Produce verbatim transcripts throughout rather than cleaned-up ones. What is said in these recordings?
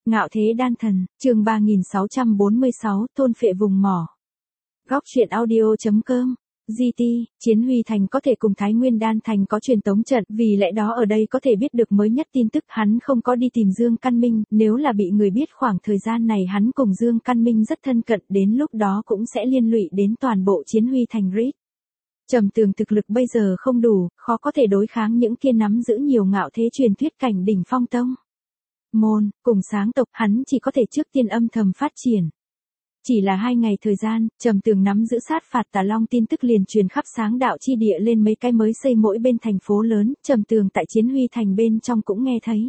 Ngạo thế đan thần, chương ba nghìn sáu trăm bốn mươi sáu, thôn phệ vùng mỏ. Góc truyện audio.com. giê tê, Chiến Huy Thành có thể cùng Thái Nguyên Đan Thành có truyền tống trận, vì lẽ đó ở đây có thể biết được mới nhất tin tức. Hắn không có đi tìm Dương Căn Minh, nếu là bị người biết khoảng thời gian này hắn cùng Dương Căn Minh rất thân cận, đến lúc đó cũng sẽ liên lụy đến toàn bộ Chiến Huy Thành rít. Trầm Tường thực lực bây giờ không đủ, khó có thể đối kháng những kia nắm giữ nhiều ngạo thế truyền thuyết cảnh đỉnh phong tông môn, cùng sáng tộc, hắn chỉ có thể trước tiên âm thầm phát triển. Chỉ là hai ngày thời gian, Trầm Tường nắm giữ sát phạt Tà Long tin tức liền truyền khắp sáng đạo chi địa lên mấy cái mới xây mỗi bên thành phố lớn, Trầm Tường tại Chiến Huy Thành bên trong cũng nghe thấy.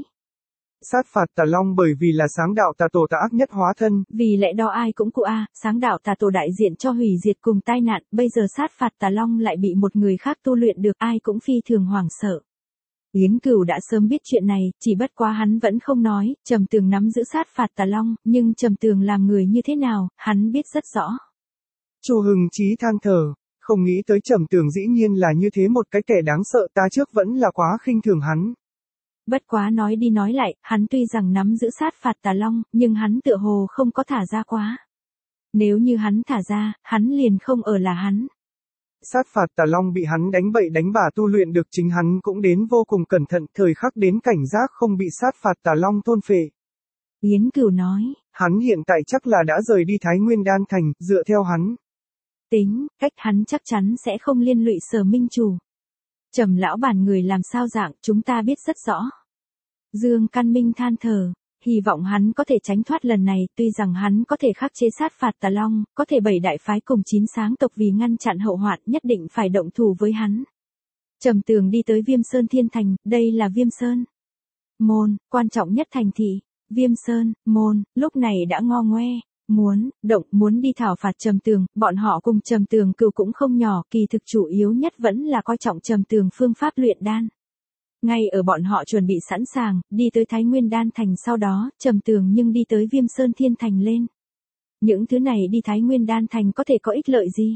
Sát phạt Tà Long bởi vì là sáng đạo tà tổ tà ác nhất hóa thân. Vì lẽ đó ai cũng cụ a, sáng đạo tà tổ đại diện cho hủy diệt cùng tai nạn, bây giờ sát phạt Tà Long lại bị một người khác tu luyện được, ai cũng phi thường hoảng sợ. Yến Cửu đã sớm biết chuyện này, chỉ bất quá hắn vẫn không nói. Trầm Tường nắm giữ sát phạt Tà Long, nhưng Trầm Tường làm người như thế nào, hắn biết rất rõ. Chu Hưng Chí than thở, không nghĩ tới Trầm Tường dĩ nhiên là như thế một cái kẻ đáng sợ, ta trước vẫn là quá khinh thường hắn. Bất quá nói đi nói lại, hắn tuy rằng nắm giữ sát phạt Tà Long, nhưng hắn tựa hồ không có thả ra quá. Nếu như hắn thả ra, hắn liền không ở là hắn. Sát phạt Tà Long bị hắn đánh bậy đánh bả tu luyện được, chính hắn cũng đến vô cùng cẩn thận, thời khắc đến cảnh giác không bị sát phạt Tà Long thôn phệ. Yến Cửu nói. Hắn hiện tại chắc là đã rời đi Thái Nguyên Đan Thành, dựa theo hắn tính, cách hắn chắc chắn sẽ không liên lụy Sở Minh Chủ. Trầm lão bản người làm sao dạng, chúng ta biết rất rõ. Dương Căn Minh than thở, hy vọng hắn có thể tránh thoát lần này, tuy rằng hắn có thể khắc chế sát phạt Tà Long, có thể bảy đại phái cùng chín sáng tộc vì ngăn chặn hậu hoạn nhất định phải động thủ với hắn. Trầm Tường đi tới Viêm Sơn Thiên Thành, đây là Viêm Sơn môn, quan trọng nhất thành thị. Viêm Sơn môn, lúc này đã ngo ngoe, muốn, động, muốn đi thảo phạt Trầm Tường, bọn họ cùng Trầm Tường cừu cũng không nhỏ, kỳ thực chủ yếu nhất vẫn là coi trọng Trầm Tường phương pháp luyện đan. Ngay ở bọn họ chuẩn bị sẵn sàng, đi tới Thái Nguyên Đan Thành sau đó, Trầm Tường nhưng đi tới Viêm Sơn Thiên Thành lên. Những thứ này đi Thái Nguyên Đan Thành có thể có ích lợi gì?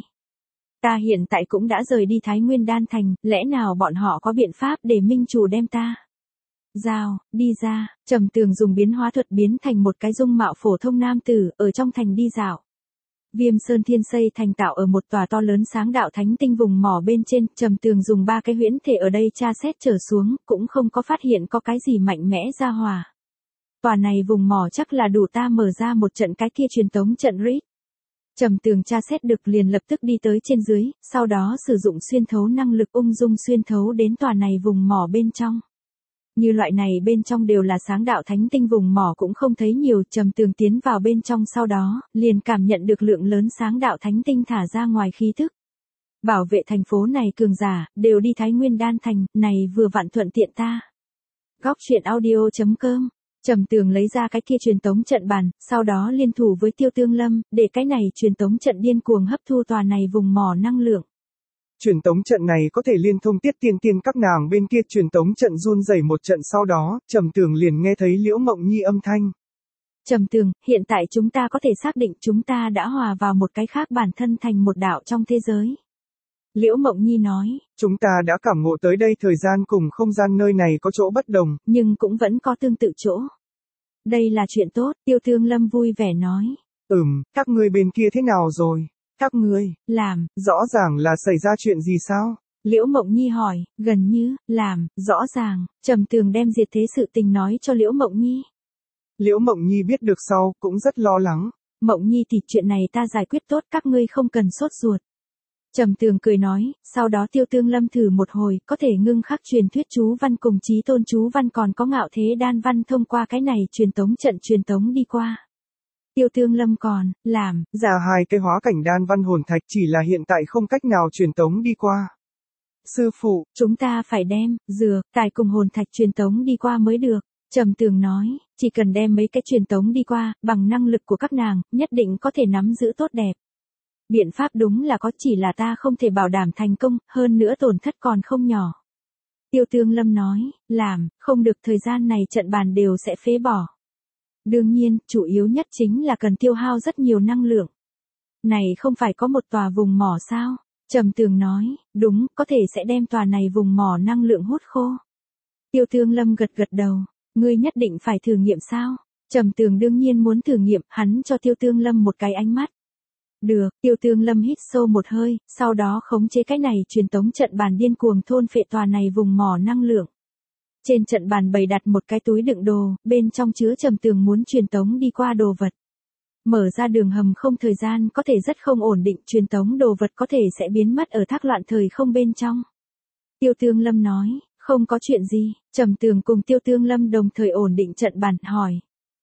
Ta hiện tại cũng đã rời đi Thái Nguyên Đan Thành, lẽ nào bọn họ có biện pháp để Minh Chủ đem ta giao, đi ra? Trầm Tường dùng biến hóa thuật biến thành một cái dung mạo phổ thông nam tử, ở trong thành đi dạo. Viêm Sơn Thiên xây thành tạo ở một tòa to lớn sáng đạo thánh tinh vùng mỏ bên trên, Trầm Tường dùng ba cái huyễn thể ở đây tra xét trở xuống, cũng không có phát hiện có cái gì mạnh mẽ ra hòa. Tòa này vùng mỏ chắc là đủ ta mở ra một trận cái kia truyền tống trận rít. Trầm Tường tra xét được liền lập tức đi tới trên dưới, sau đó sử dụng xuyên thấu năng lực ung dung xuyên thấu đến tòa này vùng mỏ bên trong. Như loại này bên trong đều là sáng đạo thánh tinh vùng mỏ cũng không thấy nhiều, Trầm Tường tiến vào bên trong sau đó, liền cảm nhận được lượng lớn sáng đạo thánh tinh thả ra ngoài khí thức. Bảo vệ thành phố này cường giả, đều đi Thái Nguyên Đan Thành, này vừa vặn thuận tiện ta. Góc truyện audio.com. Trầm Tường lấy ra cái kia truyền tống trận bàn, sau đó liên thủ với Tiêu Tương Lâm, để cái này truyền tống trận điên cuồng hấp thu tòa này vùng mỏ năng lượng. Truyền tống trận này có thể liên thông Tiết Tiên Tiên các nàng bên kia, truyền tống trận run rẩy một trận sau đó, Trầm Tường liền nghe thấy Liễu Mộng Nhi âm thanh. Trầm Tường, hiện tại chúng ta có thể xác định chúng ta đã hòa vào một cái khác bản thân thành một đạo trong thế giới. Liễu Mộng Nhi nói. Chúng ta đã cảm ngộ tới đây thời gian cùng không gian nơi này có chỗ bất đồng. Nhưng cũng vẫn có tương tự chỗ. Đây là chuyện tốt, Tiêu Tương Lâm vui vẻ nói. Ừm, các ngươi bên kia thế nào rồi? Các ngươi, làm, rõ ràng là xảy ra chuyện gì sao? Liễu Mộng Nhi hỏi, gần như, làm, rõ ràng, Trầm Tường đem diệt thế sự tình nói cho Liễu Mộng Nhi. Liễu Mộng Nhi biết được sau, cũng rất lo lắng. Mộng Nhi thì chuyện này ta giải quyết tốt, các ngươi không cần sốt ruột. Trầm Tường cười nói, sau đó Tiêu Tương Lâm thử một hồi, có thể ngưng khắc truyền thuyết chú văn cùng chí tôn chú văn còn có ngạo thế đan văn thông qua cái này truyền tống trận truyền tống đi qua. Tiêu Tương Lâm còn, làm, ra hai cái hóa cảnh đan văn hồn thạch, chỉ là hiện tại không cách nào truyền tống đi qua. Sư phụ, chúng ta phải đem, dừa, tài cùng hồn thạch truyền tống đi qua mới được. Trầm Tường nói, chỉ cần đem mấy cái truyền tống đi qua, bằng năng lực của các nàng, nhất định có thể nắm giữ tốt đẹp. Biện pháp đúng là có, chỉ là ta không thể bảo đảm thành công, hơn nữa tổn thất còn không nhỏ. Tiêu Tương Lâm nói, làm, không được, thời gian này trận bàn đều sẽ phế bỏ. Đương nhiên, chủ yếu nhất chính là cần tiêu hao rất nhiều năng lượng. Này không phải có một tòa vùng mỏ sao? Trầm Tường nói, đúng, có thể sẽ đem tòa này vùng mỏ năng lượng hút khô. Tiêu Tương Lâm gật gật đầu, ngươi nhất định phải thử nghiệm sao? Trầm Tường đương nhiên muốn thử nghiệm, hắn cho Tiêu Tương Lâm một cái ánh mắt. Được, Tiêu Tương Lâm hít sâu một hơi, sau đó khống chế cái này truyền tống trận bàn điên cuồng thôn phệ tòa này vùng mỏ năng lượng. Trên trận bàn bày đặt một cái túi đựng đồ, bên trong chứa Trầm Tường muốn truyền tống đi qua đồ vật. Mở ra đường hầm không thời gian có thể rất không ổn định, truyền tống đồ vật có thể sẽ biến mất ở thác loạn thời không bên trong. Tiêu Tương Lâm nói, không có chuyện gì, Trầm Tường cùng Tiêu Tương Lâm đồng thời ổn định trận bàn, hỏi.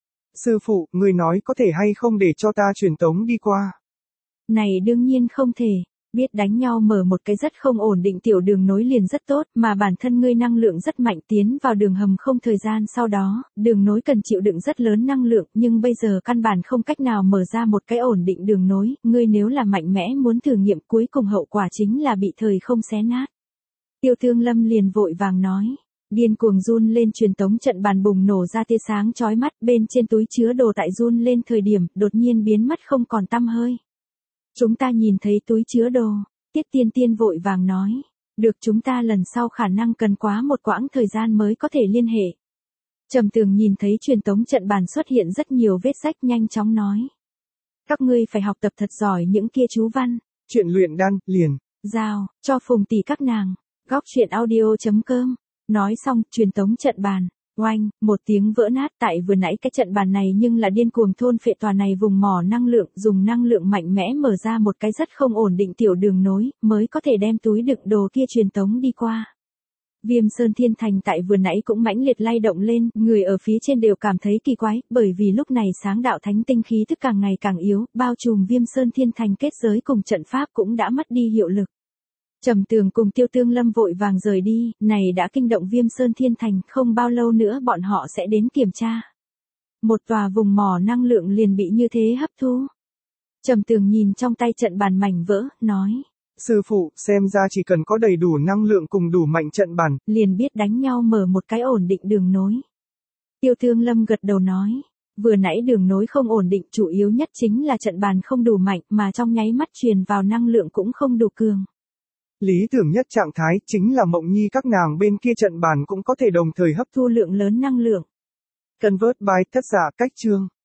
Sư phụ, người nói có thể hay không để cho ta truyền tống đi qua? Này đương nhiên không thể, biết đánh nhau mở một cái rất không ổn định tiểu đường nối liền rất tốt, mà bản thân ngươi năng lượng rất mạnh tiến vào đường hầm không thời gian sau đó, đường nối cần chịu đựng rất lớn năng lượng, nhưng bây giờ căn bản không cách nào mở ra một cái ổn định đường nối, ngươi nếu là mạnh mẽ muốn thử nghiệm cuối cùng hậu quả chính là bị thời không xé nát. Tiêu Tương Lâm liền vội vàng nói. Điên cuồng run lên truyền tống trận bàn bùng nổ ra tia sáng chói mắt, bên trên túi chứa đồ tại run lên thời điểm, đột nhiên biến mất không còn tăm hơi. Chúng ta nhìn thấy túi chứa đồ, Tiết Tiên Tiên vội vàng nói. Được, chúng ta lần sau khả năng cần quá một quãng thời gian mới có thể liên hệ. Trầm Tường nhìn thấy truyền tống trận bàn xuất hiện rất nhiều vết rách, nhanh chóng nói. Các ngươi phải học tập thật giỏi những kia chú văn. Chuyện luyện đan, liền. Giao, cho Phùng tỷ các nàng. Góc chuyện audio chấm com. Nói xong, truyền tống trận bàn, oanh, một tiếng vỡ nát, tại vừa nãy cái trận bàn này nhưng là điên cuồng thôn phệ tòa này vùng mỏ năng lượng, dùng năng lượng mạnh mẽ mở ra một cái rất không ổn định tiểu đường nối, mới có thể đem túi đựng đồ kia truyền tống đi qua. Viêm Sơn Thiên Thành tại vừa nãy cũng mãnh liệt lay động lên, người ở phía trên đều cảm thấy kỳ quái, bởi vì lúc này sáng đạo thánh tinh khí thức càng ngày càng yếu, bao trùm Viêm Sơn Thiên Thành kết giới cùng trận pháp cũng đã mất đi hiệu lực. Trầm Tường cùng Tiêu Tương Lâm vội vàng rời đi, này đã kinh động Viêm Sơn Thiên Thành, không bao lâu nữa bọn họ sẽ đến kiểm tra. Một tòa vùng mỏ năng lượng liền bị như thế hấp thu. Trầm Tường nhìn trong tay trận bàn mảnh vỡ, nói. Sư phụ, xem ra chỉ cần có đầy đủ năng lượng cùng đủ mạnh trận bàn, liền biết đánh nhau mở một cái ổn định đường nối. Tiêu Tương Lâm gật đầu nói. Vừa nãy đường nối không ổn định, chủ yếu nhất chính là trận bàn không đủ mạnh, mà trong nháy mắt truyền vào năng lượng cũng không đủ cường. Lý tưởng nhất trạng thái chính là Mộng Nhi các nàng bên kia trận bàn cũng có thể đồng thời hấp thu lượng lớn năng lượng. Convert by tác giả cách chương.